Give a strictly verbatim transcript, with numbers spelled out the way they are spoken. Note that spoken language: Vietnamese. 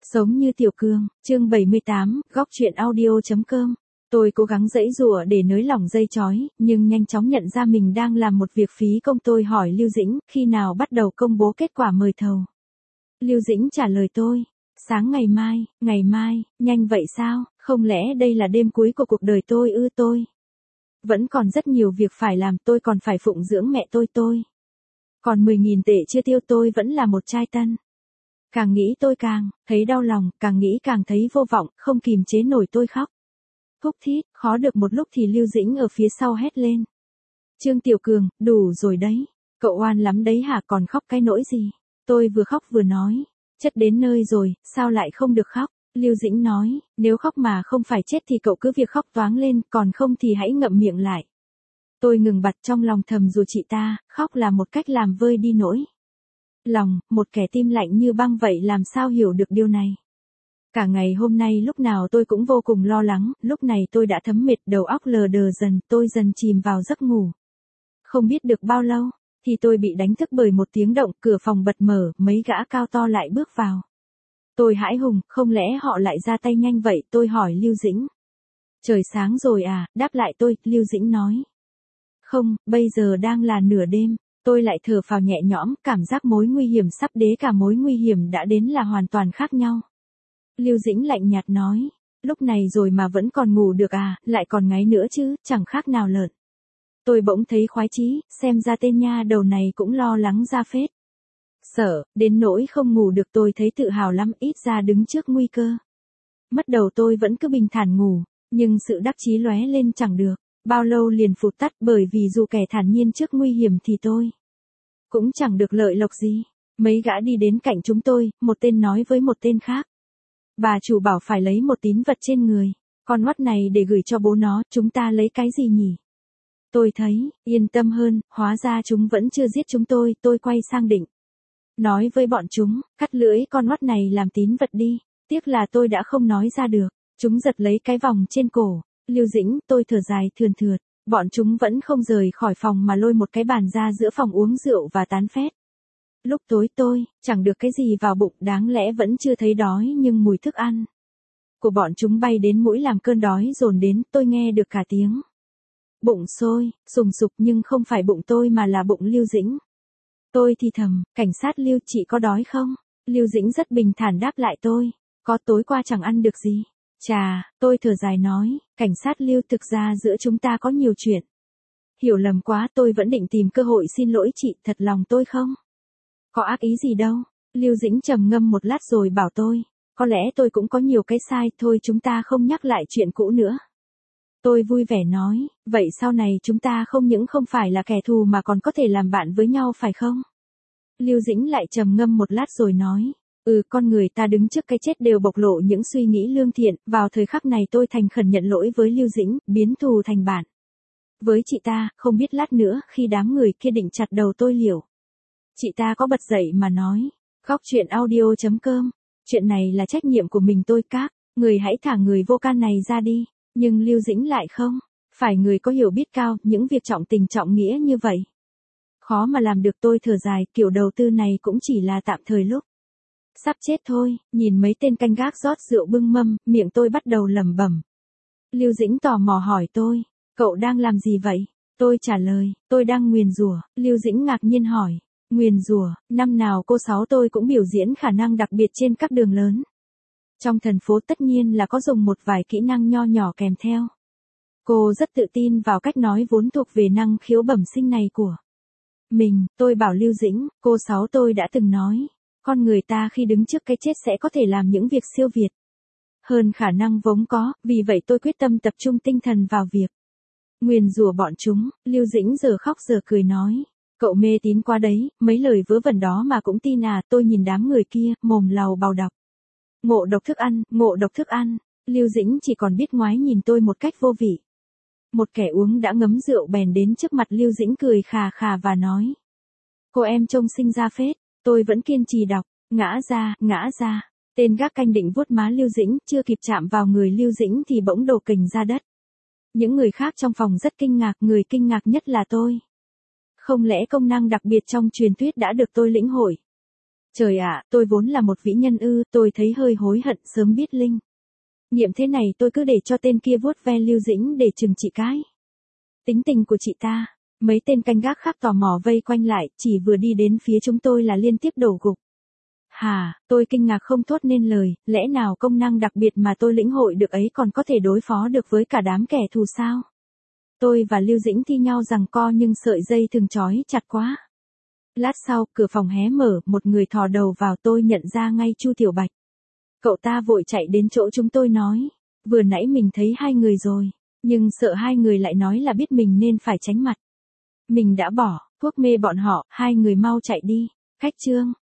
Sống như Tiểu Cương, chương bảy mươi tám, góc truyện audio.com. Tôi cố gắng giãy giụa để nới lỏng dây chói, nhưng nhanh chóng nhận ra mình đang làm một việc phí công. Tôi hỏi Lưu Dĩnh, khi nào bắt đầu công bố kết quả mời thầu? Lưu Dĩnh trả lời tôi, sáng ngày mai. Ngày mai, nhanh vậy sao, không lẽ đây là đêm cuối của cuộc đời tôi ư? Tôi vẫn còn rất nhiều việc phải làm, tôi còn phải phụng dưỡng mẹ tôi tôi. Còn mười nghìn tệ chưa tiêu, tôi vẫn là một trai tân. Càng nghĩ tôi càng thấy đau lòng, càng nghĩ càng thấy vô vọng, không kìm chế nổi tôi khóc. Thúc thít, khó được một lúc thì Lưu Dĩnh ở phía sau hét lên. Trương Tiểu Cường, đủ rồi đấy. Cậu oan lắm đấy hả, còn khóc cái nỗi gì? Tôi vừa khóc vừa nói. Chất đến nơi rồi, sao lại không được khóc? Lưu Dĩnh nói, nếu khóc mà không phải chết thì cậu cứ việc khóc toáng lên, còn không thì hãy ngậm miệng lại. Tôi ngừng bặt, trong lòng thầm dù chị ta, khóc là một cách làm vơi đi nỗi lòng, một kẻ tim lạnh như băng vậy làm sao hiểu được điều này. Cả ngày hôm nay lúc nào tôi cũng vô cùng lo lắng, lúc này tôi đã thấm mệt, đầu óc lờ đờ dần, tôi dần chìm vào giấc ngủ. Không biết được bao lâu, thì tôi bị đánh thức bởi một tiếng động, cửa phòng bật mở, mấy gã cao to lại bước vào. Tôi hãi hùng, không lẽ họ lại ra tay nhanh vậy? Tôi hỏi Lưu Dĩnh. Trời sáng rồi à, đáp lại tôi, Lưu Dĩnh nói. Không, bây giờ đang là nửa đêm. Tôi lại thở phào nhẹ nhõm, cảm giác mối nguy hiểm sắp đến cả mối nguy hiểm đã đến là hoàn toàn khác nhau. Lưu Dĩnh lạnh nhạt nói, lúc này rồi mà vẫn còn ngủ được à, lại còn ngáy nữa chứ, chẳng khác nào lợn. Tôi bỗng thấy khoái chí, xem ra tên nha đầu này cũng lo lắng ra phết. Sợ, đến nỗi không ngủ được. Tôi thấy tự hào lắm, ít ra đứng trước nguy cơ. Mất đầu tôi vẫn cứ bình thản ngủ, nhưng sự đắc chí lóe lên chẳng được. Bao lâu liền phụt tắt, bởi vì dù kẻ thản nhiên trước nguy hiểm thì tôi cũng chẳng được lợi lộc gì. Mấy gã đi đến cạnh chúng tôi, một tên nói với một tên khác. Bà chủ bảo phải lấy một tín vật trên người, con oắt này để gửi cho bố nó, chúng ta lấy cái gì nhỉ? Tôi thấy, yên tâm hơn, hóa ra chúng vẫn chưa giết chúng tôi, tôi quay sang định nói với bọn chúng, cắt lưỡi con oắt này làm tín vật đi, tiếc là tôi đã không nói ra được. Chúng giật lấy cái vòng trên cổ. Lưu Dĩnh, tôi thở dài thườn thượt, bọn chúng vẫn không rời khỏi phòng mà lôi một cái bàn ra giữa phòng uống rượu và tán phét. Lúc tối tôi, chẳng được cái gì vào bụng, đáng lẽ vẫn chưa thấy đói nhưng mùi thức ăn của bọn chúng bay đến mũi làm cơn đói dồn đến, tôi nghe được cả tiếng bụng sôi, sùng sục, nhưng không phải bụng tôi mà là bụng Lưu Dĩnh. Tôi thì thầm, cảnh sát Lưu, chị có đói không? Lưu Dĩnh rất bình thản đáp lại tôi, có, tối qua chẳng ăn được gì. Chà, tôi thở dài nói, cảnh sát Lưu, thực ra giữa chúng ta có nhiều chuyện hiểu lầm quá. Tôi vẫn định tìm cơ hội xin lỗi chị, thật lòng tôi không có ác ý gì đâu. Lưu Dĩnh trầm ngâm một lát rồi bảo tôi, có lẽ tôi cũng có nhiều cái sai, thôi chúng ta không nhắc lại chuyện cũ nữa. Tôi vui vẻ nói, vậy sau này chúng ta không những không phải là kẻ thù mà còn có thể làm bạn với nhau phải không? Lưu Dĩnh lại trầm ngâm một lát rồi nói, ừ, con người ta đứng trước cái chết đều bộc lộ những suy nghĩ lương thiện. Vào thời khắc này tôi thành khẩn nhận lỗi với Lưu Dĩnh, biến thù thành bạn với chị ta. Không biết lát nữa khi đám người kia định chặt đầu tôi liệu chị ta có bật dậy mà nói, góc truyện audio.com, chuyện này là trách nhiệm của mình tôi, các người hãy thả người vô can này ra đi. Nhưng Lưu Dĩnh lại không phải người có hiểu biết cao, những việc trọng tình trọng nghĩa như vậy khó mà làm được. Tôi thở dài, kiểu đầu tư này cũng chỉ là tạm thời, lúc sắp chết thôi. Nhìn mấy tên canh gác rót rượu bưng mâm, miệng tôi bắt đầu lẩm bẩm. Lưu Dĩnh tò mò hỏi tôi, cậu đang làm gì vậy? Tôi trả lời, tôi đang nguyền rủa. Lưu Dĩnh ngạc nhiên hỏi, nguyền rủa? Năm nào cô Sáu tôi cũng biểu diễn khả năng đặc biệt trên các đường lớn trong thành phố, tất nhiên là có dùng một vài kỹ năng nho nhỏ kèm theo. Cô rất tự tin vào cách nói vốn thuộc về năng khiếu bẩm sinh này của mình. Tôi bảo Lưu Dĩnh, cô Sáu tôi đã từng nói, con người ta khi đứng trước cái chết sẽ có thể làm những việc siêu việt hơn khả năng vốn có, vì vậy tôi quyết tâm tập trung tinh thần vào việc nguyền rủa bọn chúng. Lưu Dĩnh giờ khóc giờ cười nói, cậu mê tín quá đấy, mấy lời vớ vẩn đó mà cũng tin à? Tôi nhìn đám người kia, mồm lầu bầu đọc, ngộ độc thức ăn, ngộ độc thức ăn. Lưu Dĩnh chỉ còn biết ngoái nhìn tôi một cách vô vị. Một kẻ uống đã ngấm rượu bèn đến trước mặt Lưu Dĩnh cười khà khà và nói, cô em trông xinh ra phết. Tôi vẫn kiên trì đọc, ngã ra, ngã ra. Tên gác canh định vuốt má Lưu Dĩnh, chưa kịp chạm vào người Lưu Dĩnh thì bỗng đổ kình ra đất. Những người khác trong phòng rất kinh ngạc, người kinh ngạc nhất là tôi. Không lẽ công năng đặc biệt trong truyền thuyết đã được tôi lĩnh hội? Trời ạ, tôi vốn là một vĩ nhân ư, tôi thấy hơi hối hận sớm biết Linh. Nghiệm thế này tôi cứ để cho tên kia vuốt ve Lưu Dĩnh để chừng trị cái. Tính tình của chị ta, mấy tên canh gác khác tò mò vây quanh lại, chỉ vừa đi đến phía chúng tôi là liên tiếp đổ gục. Hà, tôi kinh ngạc không thốt nên lời, lẽ nào công năng đặc biệt mà tôi lĩnh hội được ấy còn có thể đối phó được với cả đám kẻ thù sao? Tôi và Lưu Dĩnh thi nhau giằng co nhưng sợi dây thường trói chặt quá. Lát sau, cửa phòng hé mở, một người thò đầu vào, tôi nhận ra ngay Chu Tiểu Bạch. Cậu ta vội chạy đến chỗ chúng tôi nói, vừa nãy mình thấy hai người rồi, nhưng sợ hai người lại nói là biết mình nên phải tránh mặt. Mình đã bỏ thuốc mê bọn họ, hai người mau chạy đi. Khách Trương,